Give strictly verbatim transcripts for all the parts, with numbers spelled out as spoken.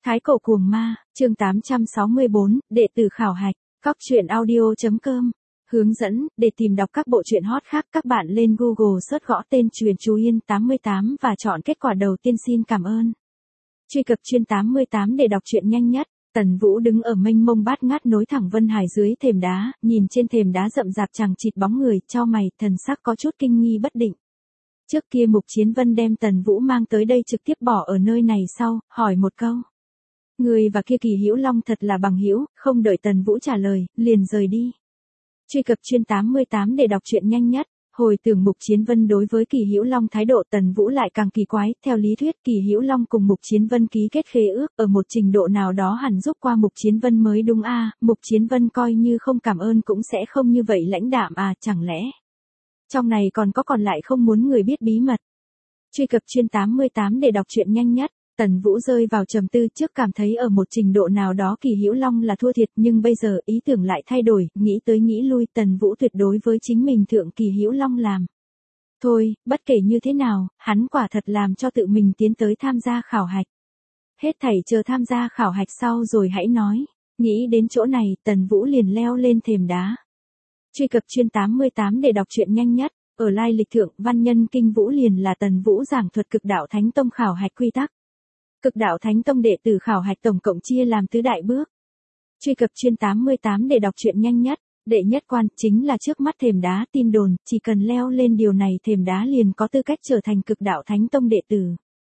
Thái cổ cuồng ma, chương tám trăm sáu mươi bốn, đệ tử khảo hạch, Cóc truyện audio.com. Hướng dẫn, để tìm đọc các bộ truyện hot khác các bạn lên Google search gõ tên Truyện Chú Yên tám mươi tám và chọn kết quả đầu tiên. Xin cảm ơn. Truy cập chuyên tám mươi tám để đọc truyện nhanh nhất. Tần Vũ đứng ở mênh mông bát ngát nối thẳng Vân Hải dưới thềm đá, nhìn trên thềm đá rậm rạp chằng chịt bóng người, chau mày, thần sắc có chút kinh nghi bất định. Trước kia Mục Chiến Vân đem Tần Vũ mang tới đây trực tiếp bỏ ở nơi này sau, hỏi một câu. Người và kia Kỳ Hữu Long thật là bằng hữu, không đợi Tần Vũ trả lời, liền rời đi. Truy cập chuyên tám mươi tám để đọc truyện nhanh nhất. Hồi tưởng Mục Chiến Vân đối với Kỳ Hữu Long thái độ, Tần Vũ lại càng kỳ quái, theo lý thuyết Kỳ Hữu Long cùng Mục Chiến Vân ký kết khế ước, ở một trình độ nào đó hẳn giúp qua Mục Chiến Vân mới đúng a, à, Mục Chiến Vân coi như không cảm ơn cũng sẽ không như vậy lãnh đạm à, chẳng lẽ trong này còn có còn lại không muốn người biết bí mật. Truy cập chuyên tám mươi tám để đọc truyện nhanh nhất. Tần Vũ rơi vào trầm tư, trước cảm thấy ở một trình độ nào đó Kỳ Hữu Long là thua thiệt, nhưng bây giờ ý tưởng lại thay đổi, nghĩ tới nghĩ lui, Tần Vũ tuyệt đối với chính mình thượng Kỳ Hữu Long làm. Thôi, bất kể như thế nào, hắn quả thật làm cho tự mình tiến tới tham gia khảo hạch. Hết thảy chờ tham gia khảo hạch sau rồi hãy nói. Nghĩ đến chỗ này, Tần Vũ liền leo lên thềm đá. Truy cập chuyên tám mươi tám để đọc truyện nhanh nhất. Ở lai lịch thượng, văn nhân kinh vũ liền là Tần Vũ giảng thuật Cực Đạo Thánh Tông khảo hạch quy tắc. Cực Đạo Thánh Tông đệ tử khảo hạch tổng cộng chia làm tứ đại bước. Truy cập chuyên tám mươi tám để đọc truyện nhanh nhất. Đệ nhất quan chính là trước mắt thềm đá, tin đồn, chỉ cần leo lên điều này thềm đá liền có tư cách trở thành Cực Đạo Thánh Tông đệ tử.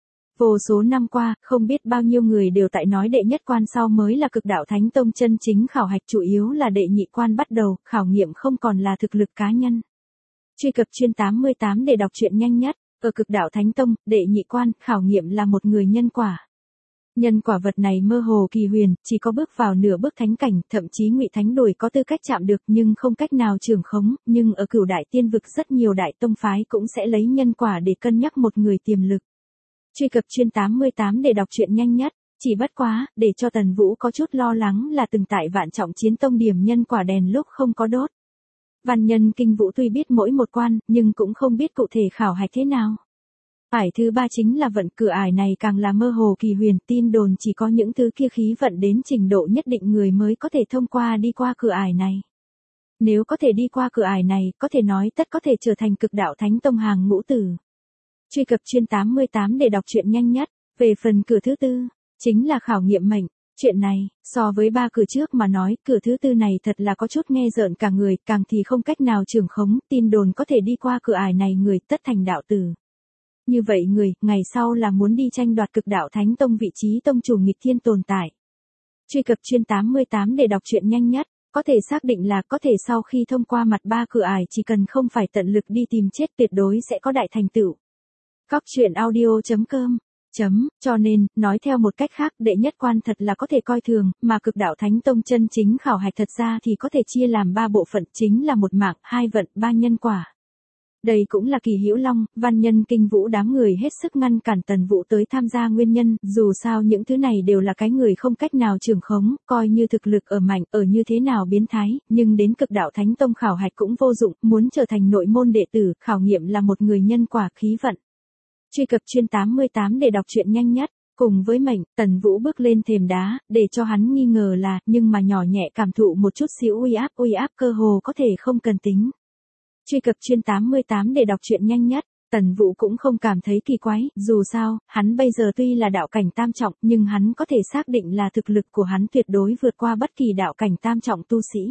Vô số năm qua, không biết bao nhiêu người đều tại nói đệ nhất quan sau mới là Cực Đạo Thánh Tông chân chính khảo hạch, chủ yếu là đệ nhị quan bắt đầu, khảo nghiệm không còn là thực lực cá nhân. Truy cập chuyên tám mươi tám để đọc truyện nhanh nhất. Ở Cực Đạo Thánh Tông, đệ nhị quan, khảo nghiệm là một người nhân quả. Nhân quả vật này mơ hồ kỳ huyền, chỉ có bước vào nửa bước thánh cảnh, thậm chí Ngụy Thánh Đồi có tư cách chạm được nhưng không cách nào trưởng khống, nhưng ở Cửu Đại Tiên vực rất nhiều đại tông phái cũng sẽ lấy nhân quả để cân nhắc một người tiềm lực. Truy cập chuyên tám mươi tám để đọc truyện nhanh nhất. Chỉ bất quá, để cho Tần Vũ có chút lo lắng là từng tại Vạn Trọng Chiến Tông điểm nhân quả đèn lúc không có đốt. Văn nhân kinh vũ tuy biết mỗi một quan, nhưng cũng không biết cụ thể khảo hạch thế nào. Ải thứ ba chính là vận, cửa ải này càng là mơ hồ kỳ huyền, tin đồn chỉ có những thứ kia khí vận đến trình độ nhất định người mới có thể thông qua đi qua cửa ải này. Nếu có thể đi qua cửa ải này, có thể nói tất có thể trở thành Cực Đạo Thánh Tông hàng ngũ tử. Truy cập chuyên tám mươi tám để đọc truyện nhanh nhất. Về phần cửa thứ tư, chính là khảo nghiệm mệnh. Chuyện này, so với ba cửa trước mà nói, cửa thứ tư này thật là có chút nghe rợn cả người, càng thì không cách nào trưởng khống, tin đồn có thể đi qua cửa ải này người tất thành đạo tử. Như vậy người, ngày sau là muốn đi tranh đoạt Cực Đạo Thánh Tông vị trí tông chủ nghịch thiên tồn tại. Truy cập chuyên tám mươi tám để đọc truyện nhanh nhất. Có thể xác định là có thể sau khi thông qua mặt ba cửa ải chỉ cần không phải tận lực đi tìm chết tuyệt đối sẽ có đại thành tựu. Cóc truyện audio.com. Chấm, cho nên, nói theo một cách khác, đệ nhất quan thật là có thể coi thường, mà Cực Đạo Thánh Tông chân chính khảo hạch thật ra thì có thể chia làm ba bộ phận, chính là một mạng, hai vận, ba nhân quả. Đây cũng là Kỳ Hữu Long, văn nhân kinh vũ đám người hết sức ngăn cản Tần Vũ tới tham gia nguyên nhân, dù sao những thứ này đều là cái người không cách nào trưởng khống, coi như thực lực ở mạnh, ở như thế nào biến thái, nhưng đến Cực Đạo Thánh Tông khảo hạch cũng vô dụng, muốn trở thành nội môn đệ tử, khảo nghiệm là một người nhân quả khí vận. Truy cập chuyên tám mươi tám để đọc truyện nhanh nhất. Cùng với mệnh, Tần Vũ bước lên thềm đá, để cho hắn nghi ngờ là, nhưng mà nhỏ nhẹ cảm thụ một chút xíu uy áp, uy áp cơ hồ có thể không cần tính. Truy cập chuyên tám mươi tám để đọc truyện nhanh nhất. Tần Vũ cũng không cảm thấy kỳ quái, dù sao, hắn bây giờ tuy là đạo cảnh tam trọng, nhưng hắn có thể xác định là thực lực của hắn tuyệt đối vượt qua bất kỳ đạo cảnh tam trọng tu sĩ.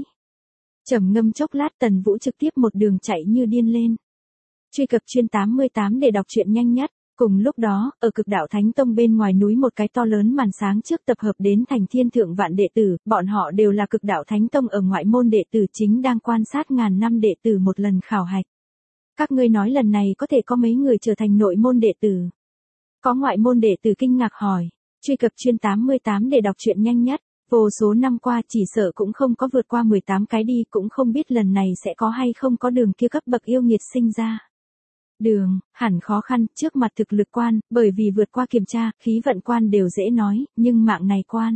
Trầm ngâm chốc lát, Tần Vũ trực tiếp một đường chạy như điên lên. Truy cập chuyên tám mươi tám để đọc truyện nhanh nhất. Cùng lúc đó, ở Cực Đạo Thánh Tông bên ngoài núi một cái to lớn màn sáng trước tập hợp đến thành thiên thượng vạn đệ tử, bọn họ đều là Cực Đạo Thánh Tông ở ngoại môn đệ tử chính đang quan sát ngàn năm đệ tử một lần khảo hạch. Các ngươi nói lần này có thể có mấy người trở thành nội môn đệ tử? Có ngoại môn đệ tử kinh ngạc hỏi. Truy cập chuyên tám mươi tám để đọc truyện nhanh nhất. Vô số năm qua chỉ sợ cũng không có vượt qua mười tám cái đi, cũng không biết lần này sẽ có hay không có đường kia cấp bậc yêu nghiệt sinh ra. Đường, hẳn khó khăn, trước mặt thực lực quan, bởi vì vượt qua kiểm tra, khí vận quan đều dễ nói, nhưng mạng này quan.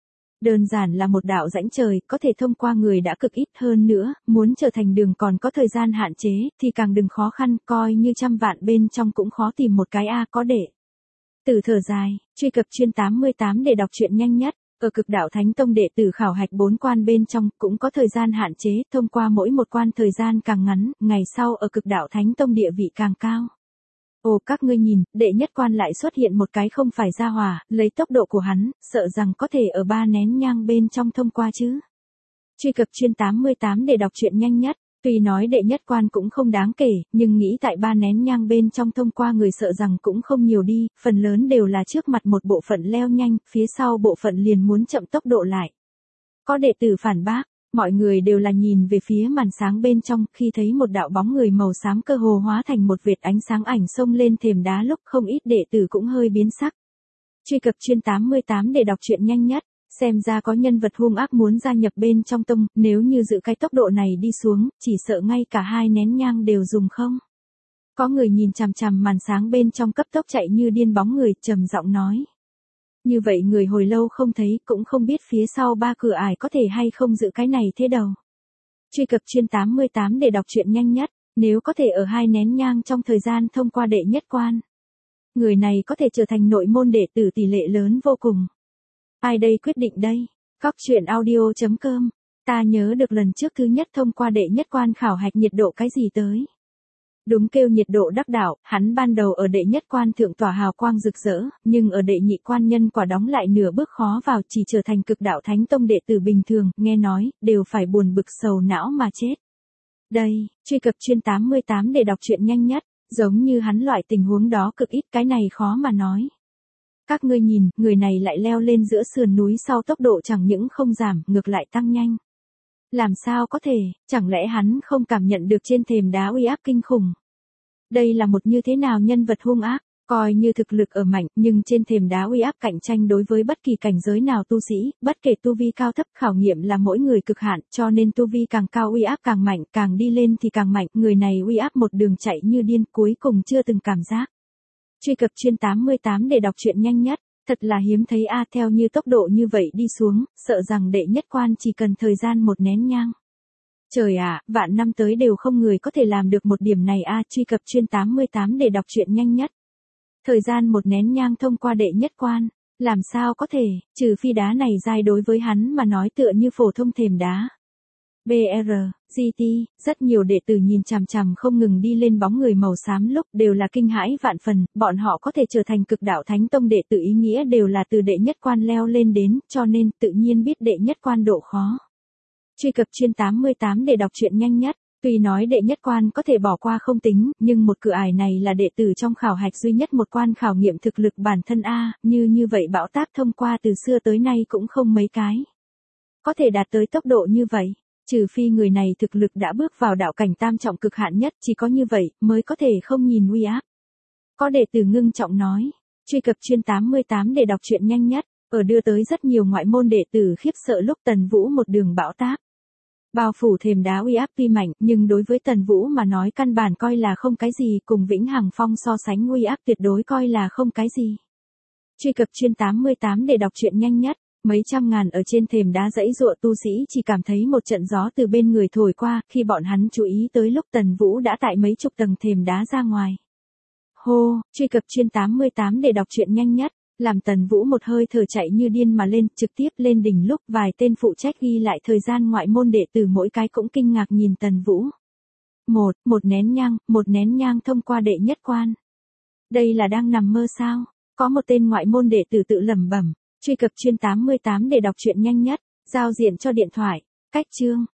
Đơn giản là một đạo rãnh trời, có thể thông qua người đã cực ít hơn nữa, muốn trở thành đường còn có thời gian hạn chế, thì càng đừng khó khăn, coi như trăm vạn bên trong cũng khó tìm một cái A có để. Từ thở dài, truy cập chuyên tám mươi tám để đọc truyện nhanh nhất. Ở Cực Đạo Thánh Tông đệ tử khảo hạch bốn quan bên trong cũng có thời gian hạn chế, thông qua mỗi một quan thời gian càng ngắn, ngày sau ở Cực Đạo Thánh Tông địa vị càng cao. Ồ các ngươi nhìn, đệ nhất quan lại xuất hiện một cái không phải gia hỏa, lấy tốc độ của hắn, sợ rằng có thể ở ba nén nhang bên trong thông qua chứ. Truy cập chuyên tám mươi tám để đọc truyện nhanh nhất. Tuy nói đệ nhất quan cũng không đáng kể, nhưng nghĩ tại ba nén nhang bên trong thông qua người sợ rằng cũng không nhiều đi, phần lớn đều là trước mặt một bộ phận leo nhanh, phía sau bộ phận liền muốn chậm tốc độ lại. Có đệ tử phản bác, mọi người đều là nhìn về phía màn sáng bên trong, khi thấy một đạo bóng người màu xám cơ hồ hóa thành một vệt ánh sáng ảnh xông lên thềm đá lúc không ít đệ tử cũng hơi biến sắc. Truy cập chuyên tám mươi tám để đọc truyện nhanh nhất. Xem ra có nhân vật hung ác muốn gia nhập bên trong tông, nếu như giữ cái tốc độ này đi xuống, chỉ sợ ngay cả hai nén nhang đều dùng không. Có người nhìn chằm chằm màn sáng bên trong cấp tốc chạy như điên bóng người, trầm giọng nói. Như vậy người hồi lâu không thấy, cũng không biết phía sau ba cửa ải có thể hay không giữ cái này thế đầu. Truy cập chuyên tám mươi tám để đọc truyện nhanh nhất, nếu có thể ở hai nén nhang trong thời gian thông qua đệ nhất quan. Người này có thể trở thành nội môn đệ tử tỷ lệ lớn vô cùng. Ai đây quyết định đây? Cóc truyện audio chấm com. Ta nhớ được lần trước thứ nhất thông qua đệ nhất quan khảo hạch nhiệt độ cái gì tới. Đúng kêu nhiệt độ đắc đạo, hắn ban đầu ở đệ nhất quan thượng tỏa hào quang rực rỡ, nhưng ở đệ nhị quan nhân quả đóng lại nửa bước khó vào, chỉ trở thành Cực Đạo Thánh Tông đệ tử bình thường, nghe nói, đều phải buồn bực sầu não mà chết. Đây, truy cập chuyên tám mươi tám để đọc truyện nhanh nhất, giống như hắn loại tình huống đó cực ít, cái này khó mà nói. Các ngươi nhìn, người này lại leo lên giữa sườn núi sau tốc độ chẳng những không giảm, ngược lại tăng nhanh. Làm sao có thể, chẳng lẽ hắn không cảm nhận được trên thềm đá uy áp kinh khủng? Đây là một như thế nào nhân vật hung ác, coi như thực lực ở mạnh, nhưng trên thềm đá uy áp cạnh tranh đối với bất kỳ cảnh giới nào tu sĩ, bất kể tu vi cao thấp, khảo nghiệm là mỗi người cực hạn, cho nên tu vi càng cao uy áp càng mạnh, càng đi lên thì càng mạnh, người này uy áp một đường chạy như điên, cuối cùng chưa từng cảm giác. Truy cập chuyên tám mươi tám để đọc truyện nhanh nhất, thật là hiếm thấy a, theo như tốc độ như vậy đi xuống, sợ rằng đệ nhất quan chỉ cần thời gian một nén nhang. Trời ạ, à, vạn năm tới đều không người có thể làm được một điểm này a, truy cập chuyên tám mươi tám để đọc truyện nhanh nhất. Thời gian một nén nhang thông qua đệ nhất quan, làm sao có thể, trừ phi đá này dai đối với hắn mà nói tựa như phổ thông thềm đá. bê rờ, giê tê, rất nhiều đệ tử nhìn chằm chằm không ngừng đi lên bóng người màu xám lúc đều là kinh hãi vạn phần, bọn họ có thể trở thành Cực Đạo Thánh Tông đệ tử ý nghĩa đều là từ đệ nhất quan leo lên đến, cho nên tự nhiên biết đệ nhất quan độ khó. Truy cập chuyên tám mươi tám để đọc truyện nhanh nhất, tuy nói đệ nhất quan có thể bỏ qua không tính, nhưng một cửa ải này là đệ tử trong khảo hạch duy nhất một quan khảo nghiệm thực lực bản thân a, như như vậy bão táp thông qua từ xưa tới nay cũng không mấy cái. Có thể đạt tới tốc độ như vậy. Trừ phi người này thực lực đã bước vào đạo cảnh tam trọng cực hạn nhất, chỉ có như vậy mới có thể không nhìn uy áp. Có đệ tử ngưng trọng nói, truy cập chuyên tám mươi tám để đọc truyện nhanh nhất, ở đưa tới rất nhiều ngoại môn đệ tử khiếp sợ lúc Tần Vũ một đường bão táp. Bao phủ thềm đá uy áp tuy mạnh, nhưng đối với Tần Vũ mà nói căn bản coi là không cái gì, cùng Vĩnh Hằng Phong so sánh uy áp tuyệt đối coi là không cái gì. Truy cập chuyên tám mươi tám để đọc truyện nhanh nhất. Mấy trăm ngàn ở trên thềm đá dãy dụa tu sĩ chỉ cảm thấy một trận gió từ bên người thổi qua, khi bọn hắn chú ý tới lúc Tần Vũ đã tại mấy chục tầng thềm đá ra ngoài. Hô, truy cập chuyên tám mươi tám để đọc truyện nhanh nhất, làm Tần Vũ một hơi thở chạy như điên mà lên, trực tiếp lên đỉnh lúc vài tên phụ trách ghi lại thời gian ngoại môn đệ tử mỗi cái cũng kinh ngạc nhìn Tần Vũ. Một, một nén nhang, một nén nhang thông qua đệ nhất quan. Đây là đang nằm mơ sao? Có một tên ngoại môn đệ tử tự lẩm bẩm. Truy cập chuyên tám mươi tám để đọc truyện nhanh nhất, giao diện cho điện thoại, cách chương,